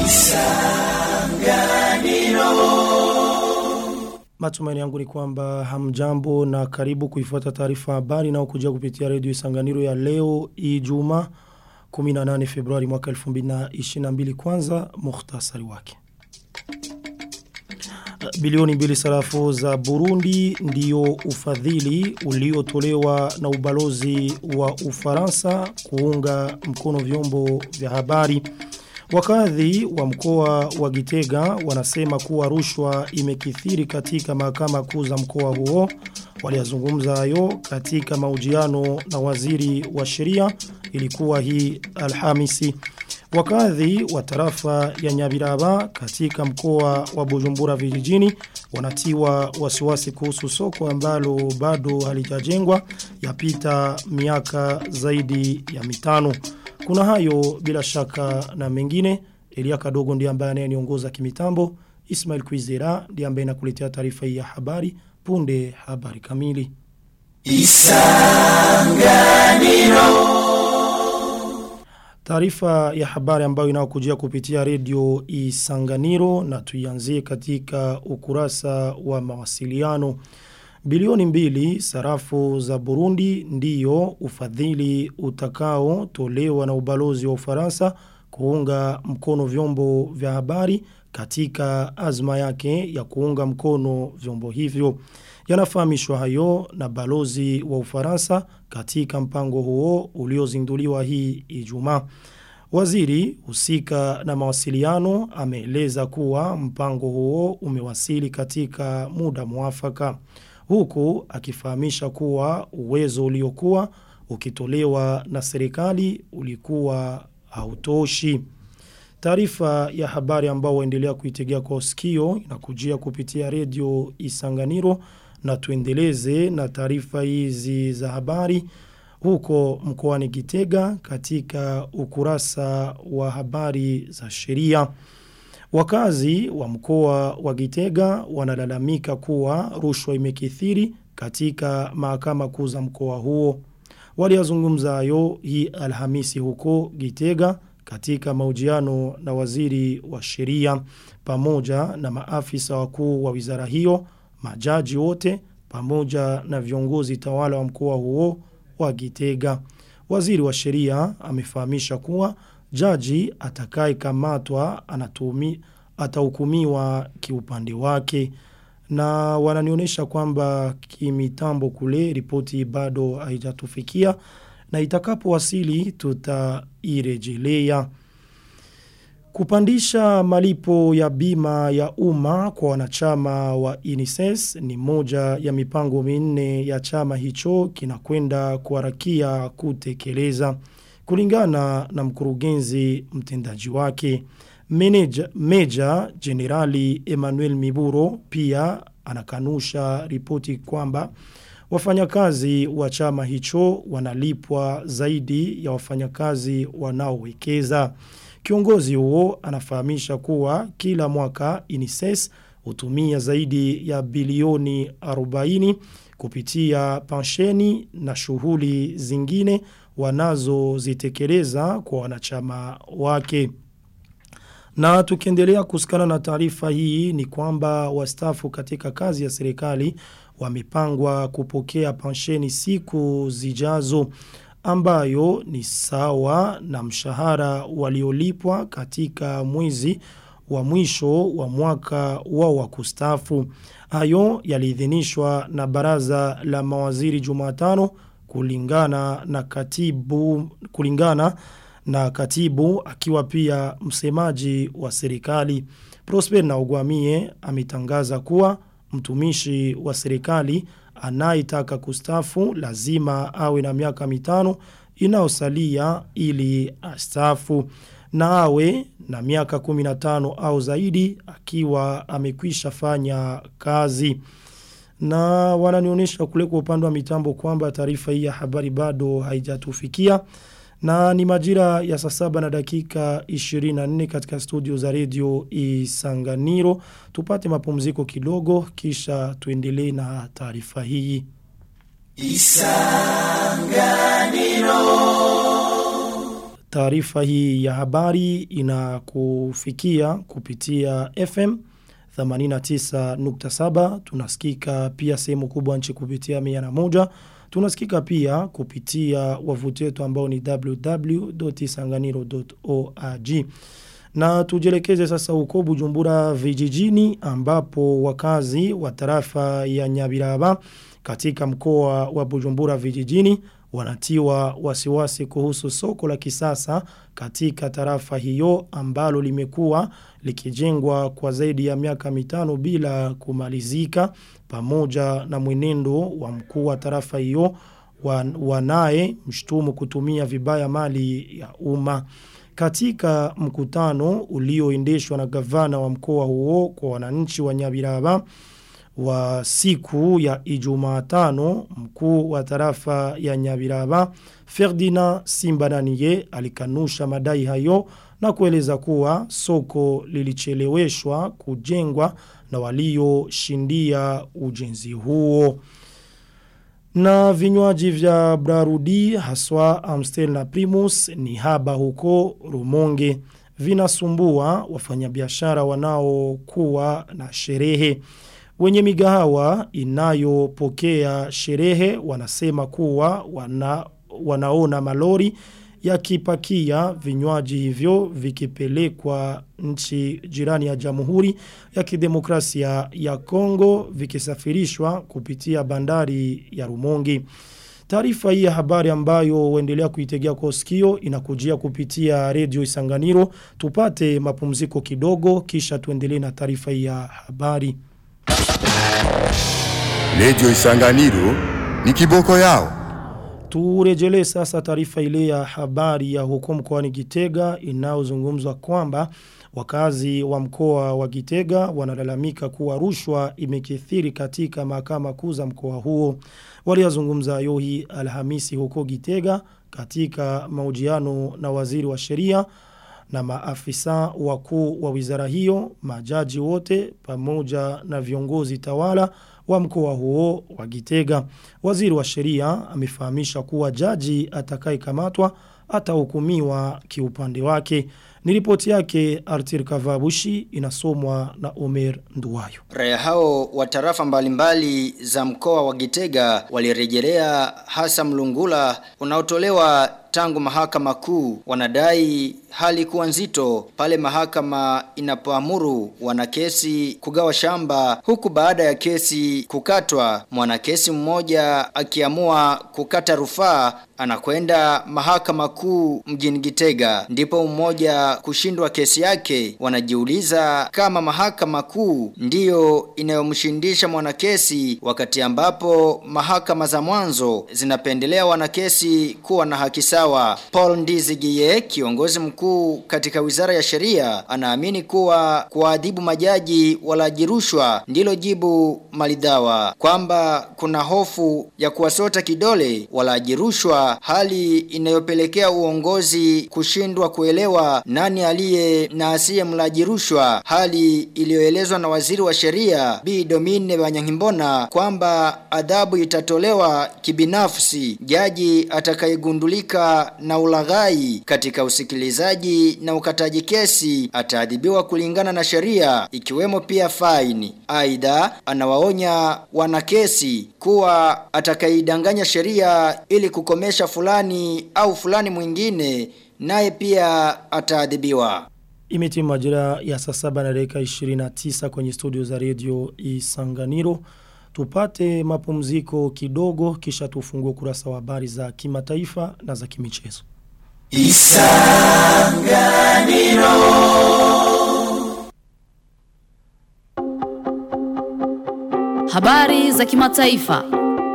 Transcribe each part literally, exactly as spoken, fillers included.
Matumaini yangu ni kwamba hamjambo na karibu kuifuata taarifa habari na ukujia kupitia redio Isanganiro ya leo Ijumaa kumi na nane Februari mwaka elfu mbili na ishirini na mbili. Kwanza mukhtasari wake. Bilioni mbili sarafu za Burundi ndiyo ufadhili uliotolewa na ubalozi wa Ufaransa kuunga mkono vyombo vya habari. Wakadhi wa mkoa wa Gitega wanasema kuwa rushwa imekithiri katika mahakama kuu za mkoa huo. Waliazungumza hayo katika mahojiano na waziri wa sheria, ilikuwa hii Alhamisi. Wakadhi wa tarafa ya Nyabiraba katika mkoa wa Bujumbura vijijini wanatiwa wasiwasi kuhusu soko ambalo bado halijajengwa yapita miaka zaidi ya mitano. Kuna hayo bila shaka na mengine. Elia Kadogo ndiye ambaye ananiongoza kimitambo. Ismail Kwizera ndiye ambaye anakuletea taarifa hii ya habari. Punde habari kamili. Isanganiro. Taarifa ya habari ambayo inakujia kupitia redio Isanganiro, na tuianzie katika ukurasa wa mawasiliano. Bilioni mbili sarafu za Burundi ndiyo ufadhili utakao tolewa na ubalozi wa Ufaransa kuunga mkono vyombo vya habari katika azma yake ya kuunga mkono vyombo hivyo. Yanafahamishwa hayo na balozi wa Ufaransa katika mpango huo uliozinduliwa hii Ijumaa. Waziri husika na mawasiliano ameeleza kuwa mpango huo umewasili katika muda mwafaka, huku akifahamisha kuwa uwezo uliokuwa ukitolewa na serikali ulikuwa hautoshi. Taarifa ya habari ambao waendelea kuitegea kwa sikio inakujia kupitia redio Isanganiro, na tuendeleze na taarifa hizi za habari huko mkoani Gitega katika ukurasa wa habari za sheria. Wakazi wa mkoa wa Gitega wanalalamika kuwa rushwa imekithiri katika mahakama kuu za mkoa huo. Waliazungumza hayo hii Alhamisi huko Gitega katika mahojiano na waziri wa sheria pamoja na maafisa wakuu wa wizara hiyo, majaji wote pamoja na viongozi tawala wa mkoa huo wa Gitega. Waziri wa sheria amefahamisha kuwa jaji atakayekamatwa anatumi atahukumiwa kiupande wake, na wananionyesha kwamba kimitambo kule ripoti bado haijatufikia na itakapowasili tutairejelea. Kupandisha malipo ya bima ya umma kwa wanachama wa I N S S S ni moja ya mipango minne ya chama hicho kinakwenda kuharakia kutekeleza, kulingana na mkurugenzi mtendaji wake. Meneja, Meja Generali Emmanuel Miburo pia anakanusha ripoti kwamba wafanyakazi wa chama hicho wanalipwa zaidi ya wafanyakazi wanaowekeza. Kiongozi huo anafahamisha kuwa kila mwaka I N S S S hutumia zaidi ya bilioni arobaini kupitia pensheni na shughuli zingine wanazozitekeleza kwa wanachama wake. Na tukiendelea kusikana na taarifa hii ni kwamba wastaafu katika kazi ya serikali wamepangwa kupokea pensheni siku zijazo, ambayo ni sawa na mshahara waliolipwa katika mwezi wa mwisho wa mwaka wao wa kustaafu. Hayo yaliidhinishwa na baraza la mawaziri Jumatano kulingana na katibu kulingana na katibu akiwa pia msemaji wa serikali. Prosper Naugwamie ametangaza kuwa mtumishi wa serikali anayetaka kustaafu lazima awe na miaka mitano inayosalia ili astaafu, na awe na miaka kumi na tano au zaidi akiwa amekwisha fanya kazi. Na wananionyesha kule kwa upande wa mitambo kwamba taarifa hii ya habari bado haijatufikia, na ni majira ya saa saba na dakika ishirini na nne katika studio za redio Isanganiro. Tupate mapumziko kidogo kisha tuendelee na taarifa hii. Isanganiro. Taarifa hii ya habari inakufikia kupitia F M themanini na tisa nukta saba. Tunasikika pia sehemu kubwa nchi kupitia mia na moja. Tunasikika pia kupitia wavuti wetu ambao ni w w w dot isanganiro dot org. Na tujelekeze sasa huko Bujumbura vijijini ambapo wakazi wa tarafa ya Nyabiraba katika mkoa wa Bujumbura vijijini wanatiwa wasiwasi kuhusu soko la kisasa katika tarafa hiyo ambalo limekuwa likijengwa kwa zaidi ya miaka mitano bila kumalizika, pamoja na mwenendo wa mkuu wa tarafa hiyo wanae mshtumu kutumia vibaya mali ya umma. Katika mkutano ulioendeshwa na gavana wa mkoa huo kwa wananchi wa Nyabiraba wa siku ya Ijumatano, mkuu wa tarafa ya Nyabiraba Ferdinand Simbananiye alikanusha madai hayo na kueleza kuwa soko lilicheleweshwa kujengwa na walioshindia ujenzi huo. Na vinywaji vya Brarudi haswa Amstel na Primus ni haba huko Rumonge, vinasumbua wafanyabiashara wanaokuwa na sherehe. Wenye migahawa inayopokea sherehe wanasema kuwa wana, wanaona malori yakipakia vinywaji hivyo vikipelekwa nchi jirani ya Jamhuri ya Kidemokrasia ya Kongo vikisafirishwa kupitia bandari ya Rumonge. Taarifa hii ya habari ambayo uendelea kuitegea kwa sikio inakujia kupitia Radio Isanganiro. Tupate mapumziko kidogo kisha tuendelee na taarifa hii ya habari. Radio Isanganiro ni kiboko yao. Turejele sasa taarifa ile ya habari ya huko mkoani Gitega inayozungumzwa kwamba wakazi wa mkoa wa Gitega wanalalamika kuwa rushwa imekithiri katika mahakama kuu za mkoa huo. Waliazungumza yohi Alhamisi huko Gitega katika mahojiano na waziri wa sheria na maafisa wakuu wa wizara hiyo, majaji wote pamoja na viongozi tawala wa mkoa huo wa Gitega. Waziri wa sheria amefahamisha kuwa jaji atakayekamatwa atahukumiwa kiupande wake. Ni ripoti yake Artir Kavabushi inasomwa na Omer Nduwayo. Raia hao wa tarafa mbalimbali za mkoa wa Gitega walirejelea hasa mlungula unaotolewa tangu mahakama kuu. Wanadai hali kuwa nzito pale mahakama inapoamuru wanakesi kugawa shamba, huku baada ya kesi kukatwa mwanakesi mmoja akiamua kukata rufaa anakwenda mahakama kuu mjini Gitega, ndipo mmoja kushindwa kesi yake. Wanajiuliza kama mahakama kuu ndiyo inayomshindisha mwanakesi wakati ambapo mahakama za mwanzo zinapendelea wanakesi kuwa na haki sawa. Paul Ndizigiye, kiongozi mkuu katika wizara ya sheria, anaamini kuwa kuadhibu majaji walaji rushwa ndilo jibu malidawa, kwamba kuna hofu ya kuwasota kidole walaji rushwa, hali inayopelekea uongozi kushindwa kuelewa nani aliye na asiye mlaji rushwa, hali iliyoelezwa na waziri wa sheria Bi Domine Banyankimbona kwamba adhabu itatolewa kibinafsi jaji atakayegundulika na ulaghai katika usikilizaji na ukataji kesi ataadhibiwa kulingana na sheria, ikiwemo pia faini. Aidha, anawaonya wanakesi kuwa atakaidanganya sheria ili kukomesha fulani au fulani mwingine naye pia ataadhibiwa. Imetimu majira ya saa saba na dakika ishirini na tisa kwenye studio za Radio Isanganiro. Tupate mapumziko kidogo kisha tufungue kurasa wa habari za kimataifa na za kimichezo. Isanganiro. Habari za kimataifa.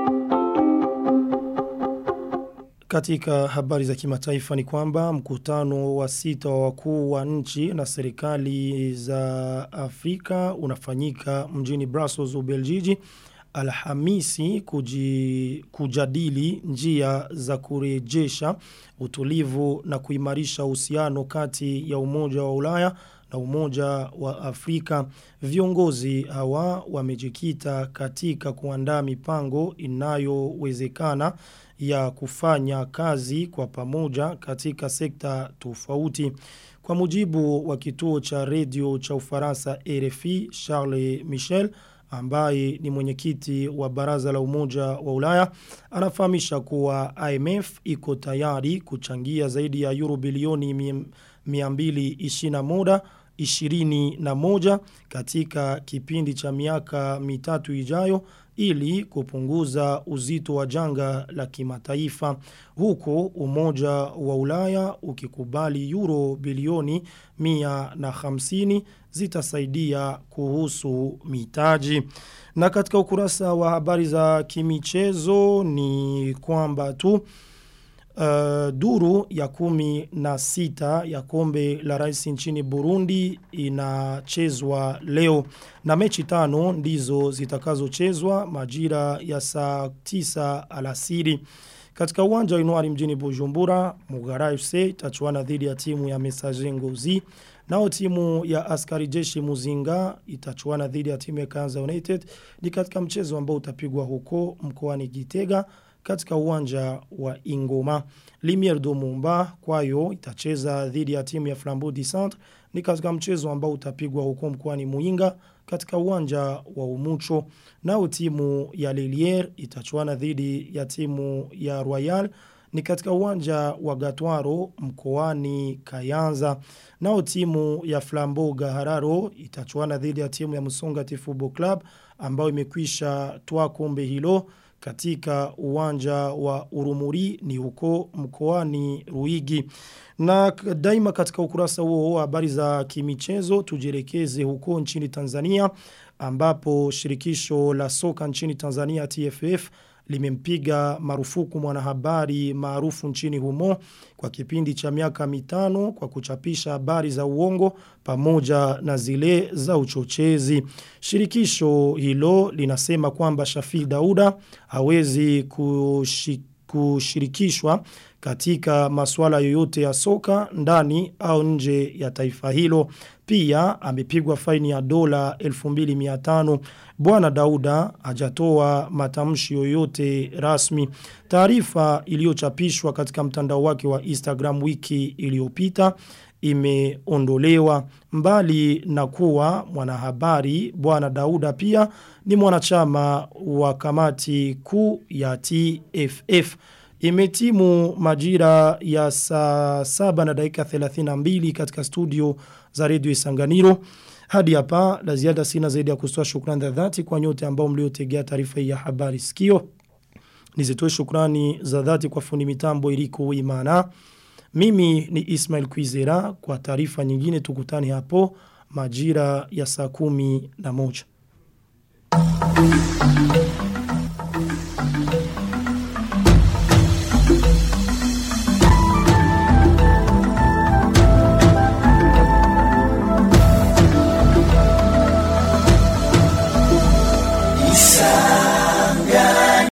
Katika habari za kimataifa ni kwamba mkutano wa sita wa wakuu wa nchi na serikali za Afrika unafanyika mjini Brussels, Ubelgiji, Alhamisi kuji, kujadili njia za kurejesha utulivu na kuimarisha uhusiano kati ya Umoja wa Ulaya na Umoja wa Afrika. Viongozi hawa wamejikita katika kuandaa mipango inayowezekana ya kufanya kazi kwa pamoja katika sekta tofauti. Kwa mujibu wa kituo cha redio cha Ufaransa R F I, Charles Michel ambaye ni mwenyekiti wa Baraza la Umoja wa Ulaya anafahamisha kuwa I M F iko tayari kuchangia zaidi ya euro bilioni mia mbili ishirini na moja katika kipindi cha miaka mitatu ijayo ili kupunguza uzito wa janga la kimataifa, huko Umoja wa Ulaya ukikubali euro bilioni mia na hamsini zitasaidia kuhusu mitaji. Na katika ukurasa wa habari za kimichezo ni kwamba tu Uh, duru ya kumi na sita ya kombe la rais nchini Burundi inachezwa leo na mechi tano ndizo zitakazochezwa majira ya saa tisa alasiri. Katika uwanja wa Inuari mjini Bujumbura, Mugara F C itachuana dhidi ya timu ya Messager Ngozi, nao timu ya Askari Jeshi Muzinga itachuana dhidi ya timu ya Kayanza United. Ni katika mchezo ambao utapigwa huko mkoani Gitega katika uwanja wa Ingoma. Limier Domumba kwayo itacheza dhidi ya timu ya Flambeau du Centre, ni katika mchezo ambao utapigwa huko mkoani Muinga katika uwanja wa Umucho. Nao timu ya Lilier itachuana dhidi ya timu ya Royal, ni katika uwanja wa Gatwaro mkoani Kayanza. Nao timu ya Flambeau Gahararo itachuana dhidi ya timu ya Musongati Football Club ambao imekwisha toa kombe hilo katika uwanja wa Urumuri, ni huko mkoani Ruigi. Na daima katika ukurasa huo habari za kimichezo tujielekeze huko nchini Tanzania, ambapo shirikisho la soka nchini Tanzania T F F limempiga marufuku mwanahabari maarufu nchini humo kwa kipindi cha miaka mitano kwa kuchapisha habari za uongo pamoja na zile za uchochezi. Shirikisho hilo linasema kwamba Shafii Dauda hawezi kushik kushirikishwa katika masuala yoyote ya soka ndani au nje ya taifa hilo. Pia amepigwa faini ya dola elfu mbili mia tano. Bwana Dauda hajatoa matamshi yoyote rasmi. Taarifa iliyochapishwa katika mtandao wake wa Instagram wiki iliyopita imeondolewa. Mbali na kuwa mwanahabari, Bwana Dauda pia ni mwanachama wa kamati kuu ya T F F. Imetimu majira ya saa saba na dakika thelathini na mbili katika studio za Radio Isanganiro. Hadi hapa la ziada sina zaidi ya kutoa shukrani za dhati kwa nyote ambao mliotegea taarifa ya habari sikio. Nizitoe shukrani za dhati kwa fundi mitambo Iriko Imana. Mimi ni Ismail Kwizera. Kwa taarifa nyingine tukutane hapo majira ya saa kumi na moja.